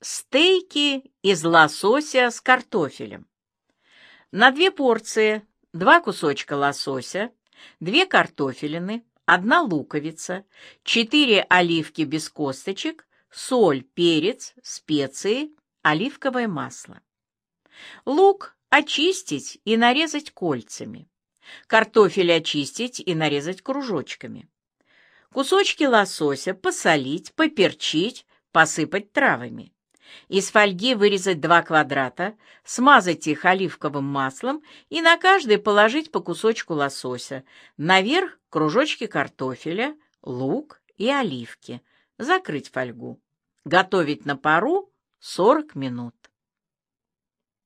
Стейки из лосося с картофелем. На 2 порции 2 кусочка лосося, 2 картофелины, 1 луковица, 4 оливки без косточек, соль, перец, специи, оливковое масло. Лук очистить и нарезать кольцами. Картофель очистить и нарезать кружочками. Кусочки лосося посолить, поперчить, посыпать травами. Из фольги вырезать 2 квадрата, смазать их оливковым маслом и на каждый положить по кусочку лосося. Наверх кружочки картофеля, лук и оливки. Закрыть фольгу. Готовить на пару 40 минут.